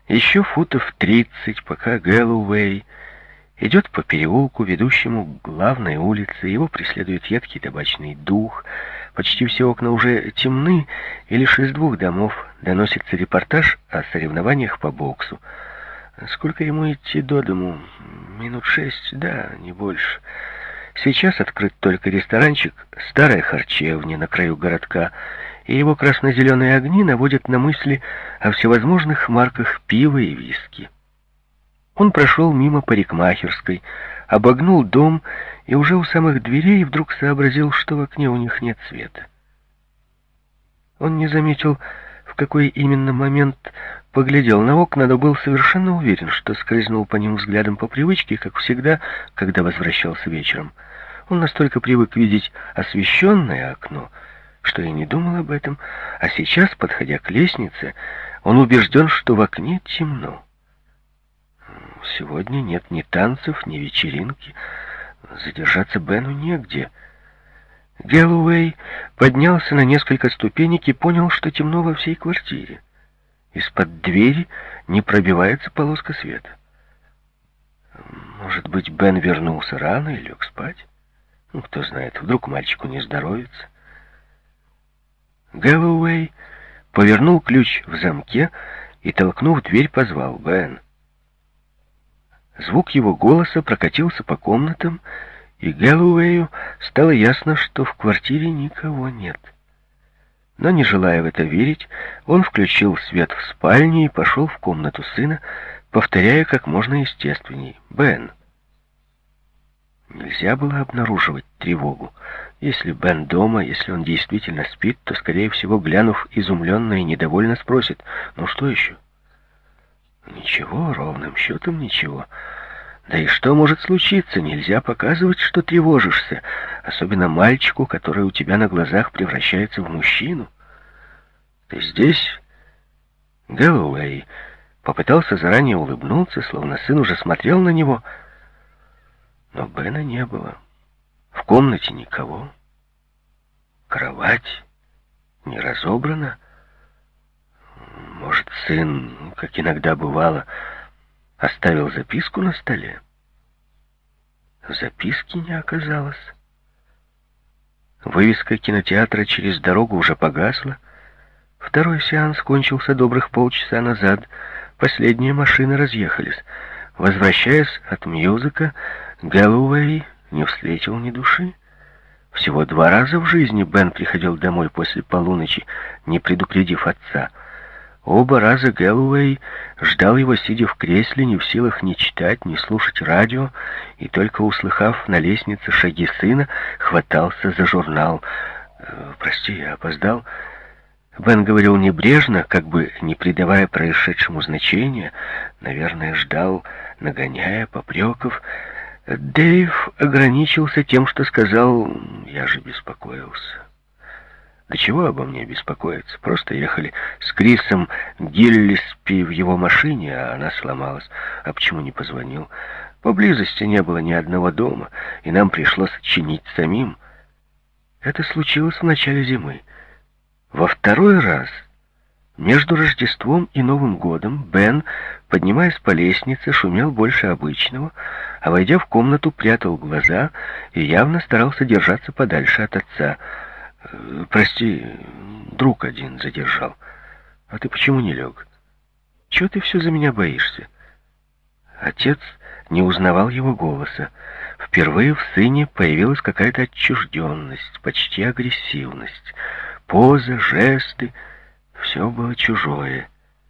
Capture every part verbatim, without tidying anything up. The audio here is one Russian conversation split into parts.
Еще футов тридцать, пока Гэллоуэй идет по переулку, ведущему к главной улице. Его преследует едкий табачный дух. Почти все окна уже темны, и лишь из двух домов доносится репортаж о соревнованиях по боксу. Сколько ему идти до дому? Минут шесть, да, не больше. Сейчас открыт только ресторанчик «Старая харчевня» на краю городка, и его красно-зеленые огни наводят на мысли о всевозможных марках пива и виски. Он прошел мимо парикмахерской, обогнул дом и уже у самых дверей вдруг сообразил, что в окне у них нет света. Он не заметил, в какой именно момент поглядел на окна, но был совершенно уверен, что скользнул по ним взглядом по привычке, как всегда, когда возвращался вечером. Он настолько привык видеть освещенное окно, что и не думал об этом, а сейчас, подходя к лестнице, он убежден, что в окне темно. Сегодня нет ни танцев, ни вечеринки. Задержаться Бену негде. Гэллоуэй поднялся на несколько ступенек и понял, что темно во всей квартире. Из-под двери не пробивается полоска света. Может быть, Бен вернулся рано и лег спать? Ну, кто знает, вдруг мальчику не здоровится. Гэллоуэй повернул ключ в замке и, толкнув дверь, позвал: «Бен». Звук его голоса прокатился по комнатам, и Гэллоуэю стало ясно, что в квартире никого нет. Но, не желая в это верить, он включил свет в спальне и пошел в комнату сына, повторяя как можно естественней: «Бен». Нельзя было обнаруживать тревогу. Если Бен дома, если он действительно спит, то, скорее всего, глянув изумленно и недовольно, спросит: «Ну что еще?» Ничего, ровным счетом ничего. Да и что может случиться? Нельзя показывать, что тревожишься, особенно мальчику, который у тебя на глазах превращается в мужчину. Ты здесь? Гэллоуэй попытался заранее улыбнуться, словно сын уже смотрел на него, но Бена не было. В комнате никого. Кровать не разобрана. Может, сын, как иногда бывало, оставил записку на столе? Записки не оказалось. Вывеска кинотеатра через дорогу уже погасла. Второй сеанс кончился добрых полчаса назад. Последние машины разъехались. Возвращаясь от мьюзика, Гэллоуэй не встретил ни души. Всего два раза в жизни Бен приходил домой после полуночи, не предупредив отца. Оба раза Гэллоуэй ждал его, сидя в кресле, не в силах ни читать, ни слушать радио, и только услыхав на лестнице шаги сына, хватался за журнал. «Прости, я опоздал». Бен говорил небрежно, как бы не придавая происшедшему значения, наверное, ждал, нагоняя попреков. Дэйв ограничился тем, что сказал: «Я же беспокоился». Да чего обо мне беспокоиться? Просто ехали с Крисом Гиллиспи в его машине, а она сломалась. А почему не позвонил? Поблизости не было ни одного дома, и нам пришлось чинить самим. Это случилось в начале зимы. Во второй раз, между Рождеством и Новым годом, Бен, поднимаясь по лестнице, шумел больше обычного, а, войдя в комнату, прятал глаза и явно старался держаться подальше от отца. «Прости, друг один задержал. А ты почему не лег? Чего ты все за меня боишься?» Отец не узнавал его голоса. Впервые в сыне появилась какая-то отчужденность, почти агрессивность. Поза, жесты — все было чужое.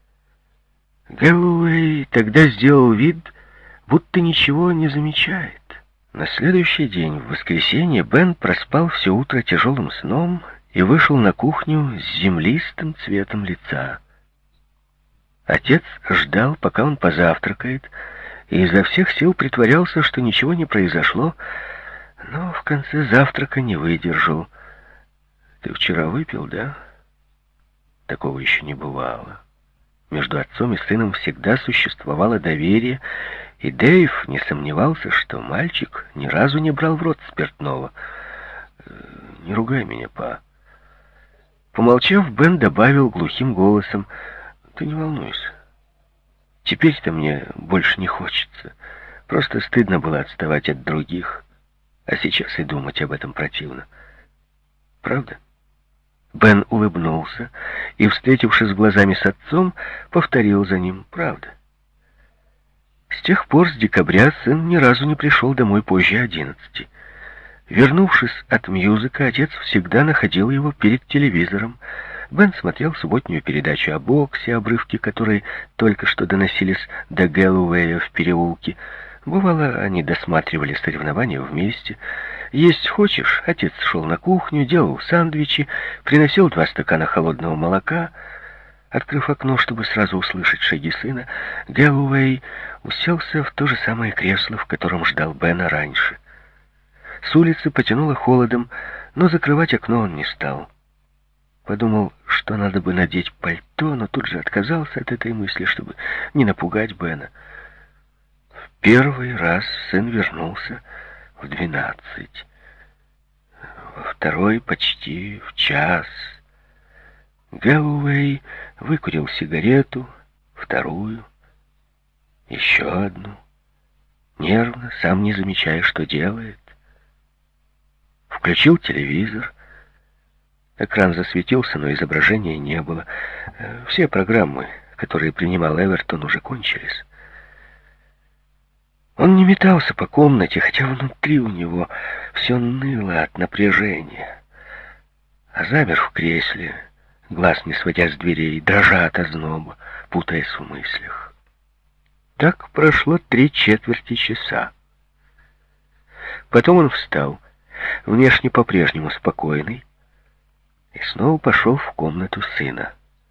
Гэллоуэй тогда сделал вид, будто ничего не замечает. На следующий день, в воскресенье, Бен проспал все утро тяжелым сном и вышел на кухню с землистым цветом лица. Отец ждал, пока он позавтракает, и изо всех сил притворялся, что ничего не произошло, но в конце завтрака не выдержал. «Ты вчера выпил, да?» Такого еще не бывало. Между отцом и сыном всегда существовало доверие, и Дэйв не сомневался, что мальчик ни разу не брал в рот спиртного. «Не ругай меня, па». Помолчав, Бен добавил глухим голосом: «Ты не волнуйся. Теперь-то мне больше не хочется. Просто стыдно было отставать от других. А сейчас и думать об этом противно. Правда?» Бен улыбнулся и, встретившись глазами с отцом, повторил за ним: «Правда». С тех пор, с декабря, сын ни разу не пришел домой позже одиннадцати. Вернувшись от мьюзика, отец всегда находил его перед телевизором. Бен смотрел субботнюю передачу о боксе, обрывки которой только что доносились до Гэллоуэя в переулке. Бывало, они досматривали соревнования вместе. «Есть хочешь?» Отец шел на кухню, делал сэндвичи, приносил два стакана холодного молока. Открыв окно, чтобы сразу услышать шаги сына, Гэллоуэй уселся в то же самое кресло, в котором ждал Бена раньше. С улицы потянуло холодом, но закрывать окно он не стал. Подумал, что надо бы надеть пальто, но тут же отказался от этой мысли, чтобы не напугать Бена. В первый раз сын вернулся в двенадцать. Во второй почти в час. Гэллоуэй выкурил сигарету, вторую, еще одну, нервно, сам не замечая, что делает. Включил телевизор. Экран засветился, но изображения не было. Все программы, которые принимал Эвертон, уже кончились. Он не метался по комнате, хотя внутри у него все ныло от напряжения. А замер в кресле, глаз не сводя с дверей, дрожа от озноба, путаясь в мыслях. Так прошло три четверти часа. Потом он встал, внешне по-прежнему спокойный, и снова пошел в комнату сына.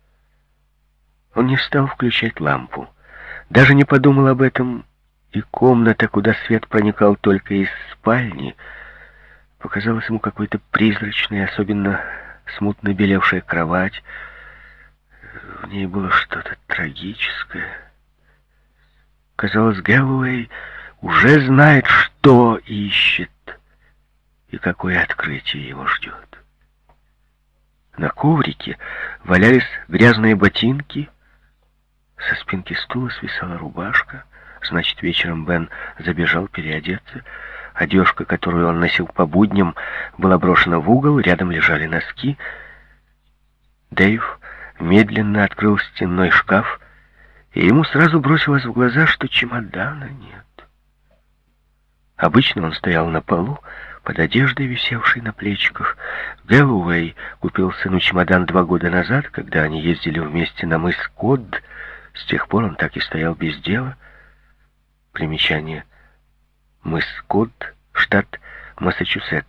Он не стал включать лампу, даже не подумал об этом, и комната, куда свет проникал только из спальни, показалась ему какой-то призрачной, особенно смутно белевшая кровать. В ней было что-то трагическое. Казалось, Гэллоуэй уже знает, что ищет и какое открытие его ждет. На коврике валялись грязные ботинки, со спинки стула свисала рубашка. Значит, вечером Бен забежал переодеться. Одежка, которую он носил по будням, была брошена в угол, рядом лежали носки. Дэйв медленно открыл стенной шкаф, и ему сразу бросилось в глаза, что чемодана нет. Обычно он стоял на полу, под одеждой, висевшей на плечиках. Гэллоуэй купил сыну чемодан два года назад, когда они ездили вместе на мыс Кодд. С тех пор он так и стоял без дела. Примечание. Мыс Кодд, штат Массачусетс.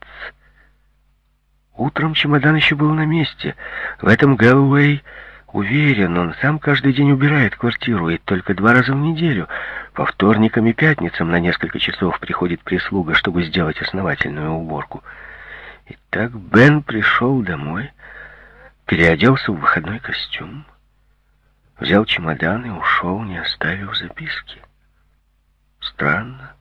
Утром чемодан еще был на месте. В этом Гэллоуэй уверен, он сам каждый день убирает квартиру, и только два раза в неделю. По вторникам и пятницам на несколько часов приходит прислуга, чтобы сделать основательную уборку. Итак, Бен пришел домой, переоделся в выходной костюм, взял чемодан и ушел, не оставив записки. Странно.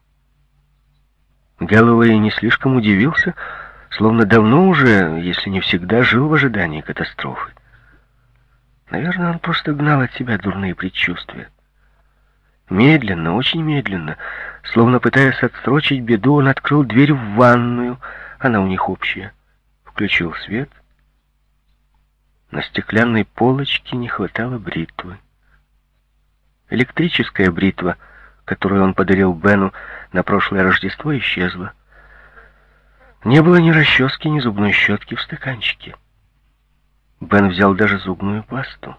Гэллоуэй не слишком удивился, словно давно уже, если не всегда, жил в ожидании катастрофы. Наверное, он просто гнал от себя дурные предчувствия. Медленно, очень медленно, словно пытаясь отсрочить беду, он открыл дверь в ванную, она у них общая, включил свет. На стеклянной полочке не хватало бритвы. Электрическая бритва, которую он подарил Бену на прошлое Рождество, исчезла. Не было ни расчески, ни зубной щетки в стаканчике. Бен взял даже зубную пасту.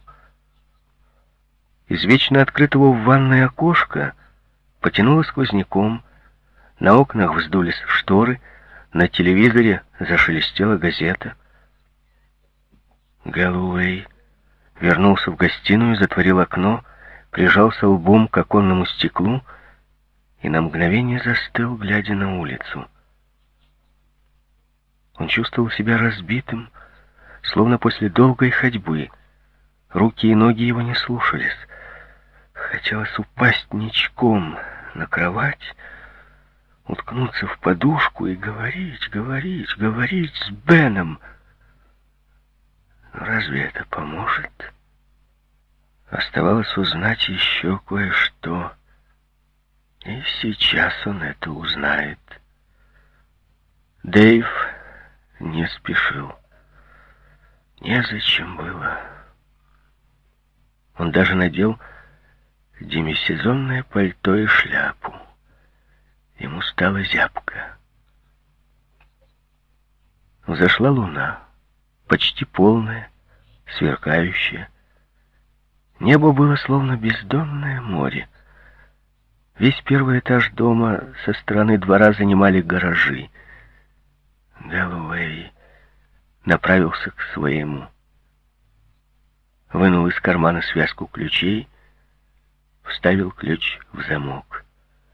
Из вечно открытого в ванной окошка потянуло сквозняком, на окнах вздулись шторы, на телевизоре зашелестела газета. Гэллоуэй вернулся в гостиную, затворил окно, прижался лбом к оконному стеклу и на мгновение застыл, глядя на улицу. Он чувствовал себя разбитым, словно после долгой ходьбы. Руки и ноги его не слушались. Хотелось упасть ничком на кровать, уткнуться в подушку и говорить, говорить, говорить с Беном. Разве это поможет? Оставалось узнать еще кое-что. И сейчас он это узнает. Дэйв не спешил. Незачем было. Он даже надел демисезонное пальто и шляпу. Ему стало зябко. Взошла луна, почти полная, сверкающая. Небо было словно бездонное море. Весь первый этаж дома со стороны двора занимали гаражи. Гэллоуэй направился к своему. Вынул из кармана связку ключей, вставил ключ в замок.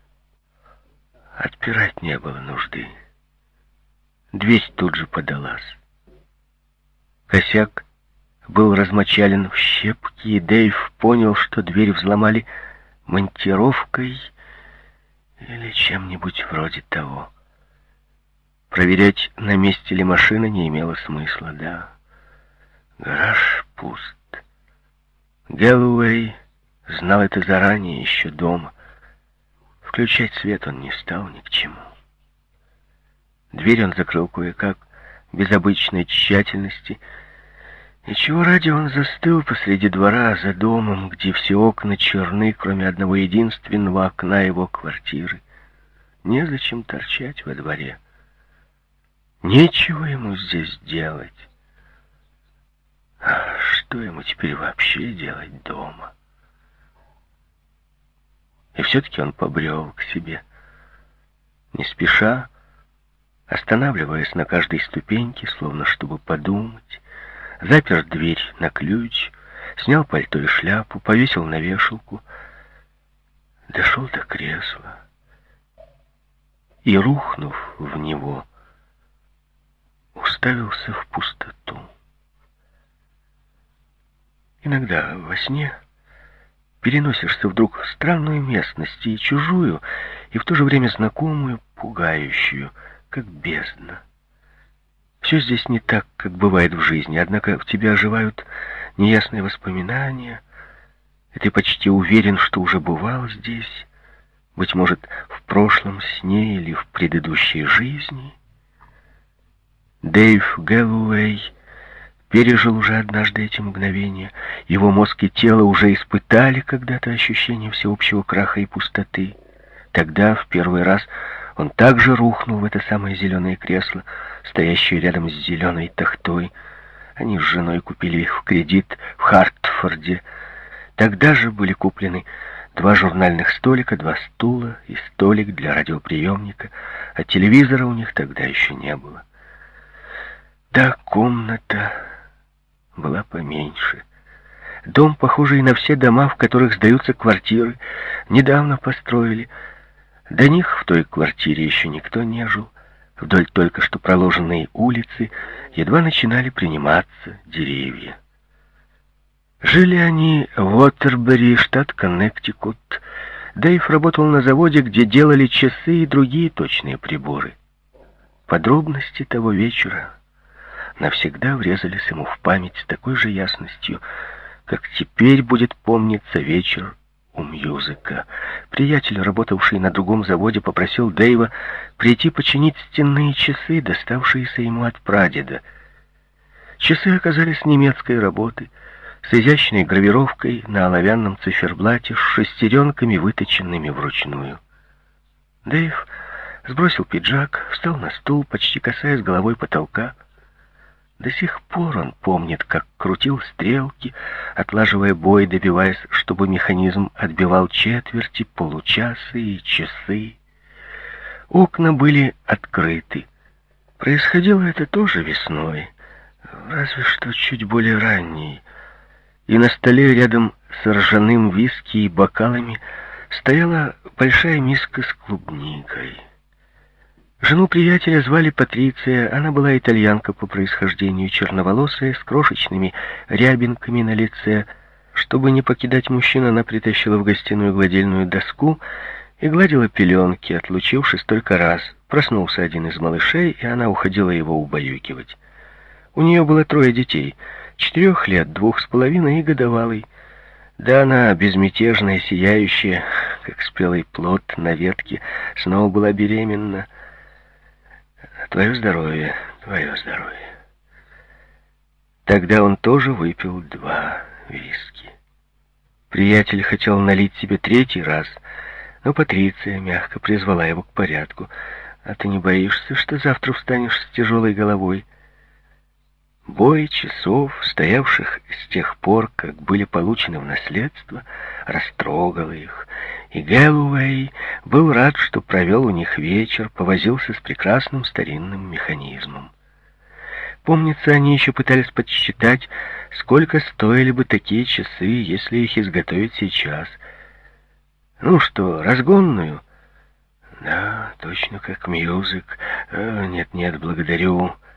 Отпирать не было нужды. Дверь тут же подалась. Косяк был размочален в щепки, и Дэйв понял, что дверь взломали монтировкой или чем-нибудь вроде того. Проверять, на месте ли машина, не имело смысла, да. Гараж пуст. Гэллоуэй знал это заранее, еще дома. Включать свет он не стал ни к чему. Дверь он закрыл кое-как, без обычной тщательности. И чего ради он застыл посреди двора, за домом, где все окна черны, кроме одного единственного окна его квартиры. Незачем торчать во дворе. Нечего ему здесь делать. А что ему теперь вообще делать дома? И все-таки он побрел к себе, не спеша, останавливаясь на каждой ступеньке, словно чтобы подумать, запер дверь на ключ, снял пальто и шляпу, повесил на вешалку, дошел до кресла и, рухнув в него, уставился в пустоту. Иногда во сне переносишься вдруг в странную местность, и чужую, и в то же время знакомую, пугающую, как бездна. Все здесь не так, как бывает в жизни, однако в тебе оживают неясные воспоминания, и ты почти уверен, что уже бывал здесь, быть может, в прошлом сне или в предыдущей жизни. Дэйв Гэллоуэй пережил уже однажды эти мгновения. Его мозг и тело уже испытали когда-то ощущение всеобщего краха и пустоты. Тогда, в первый раз, он также рухнул в это самое зеленое кресло, стоящее рядом с зеленой тахтой. Они с женой купили их в кредит в Хартфорде. Тогда же были куплены два журнальных столика, два стула и столик для радиоприемника, а телевизора у них тогда еще не было. Да, комната была поменьше. Дом, похожий на все дома, в которых сдаются квартиры, недавно построили. До них в той квартире еще никто не жил. Вдоль только что проложенной улицы едва начинали приниматься деревья. Жили они в Уотербери, штат Коннектикут. Дэйв работал на заводе, где делали часы и другие точные приборы. Подробности того вечера навсегда врезались ему в память с такой же ясностью, как теперь будет помниться вечер у Мьюзека. Приятель, работавший на другом заводе, попросил Дэйва прийти починить стенные часы, доставшиеся ему от прадеда. Часы оказались немецкой работы, с изящной гравировкой на оловянном циферблате, с шестеренками, выточенными вручную. Дэйв сбросил пиджак, встал на стул, почти касаясь головой потолка. До сих пор он помнит, как крутил стрелки, отлаживая бой, добиваясь, чтобы механизм отбивал четверти, получасы и часы. Окна были открыты. Происходило это тоже весной, разве что чуть более ранней. И на столе рядом с ржаным виски и бокалами стояла большая миска с клубникой. Жену приятеля звали Патриция, она была итальянка по происхождению, черноволосая, с крошечными рябинками на лице. Чтобы не покидать мужчин, она притащила в гостиную гладильную доску и гладила пеленки, отлучившись только раз. Проснулся один из малышей, и она уходила его убаюкивать. У нее было трое детей, четырех лет, двух с половиной и годовалый. Да она, безмятежная, сияющая, как спелый плод на ветке, снова была беременна. Твое здоровье, твое здоровье. Тогда он тоже выпил два виски. Приятель хотел налить себе третий раз, но Патриция мягко призвала его к порядку. «А ты не боишься, что завтра встанешь с тяжелой головой?» Бой часов, стоявших с тех пор, как были получены в наследство, растрогал их, и Гэллоуэй был рад, что провел у них вечер, повозился с прекрасным старинным механизмом. Помнится, они еще пытались подсчитать, сколько стоили бы такие часы, если их изготовить сейчас. «Ну что, разгонную?» «Да, точно как Мьюзик. Нет-нет, благодарю».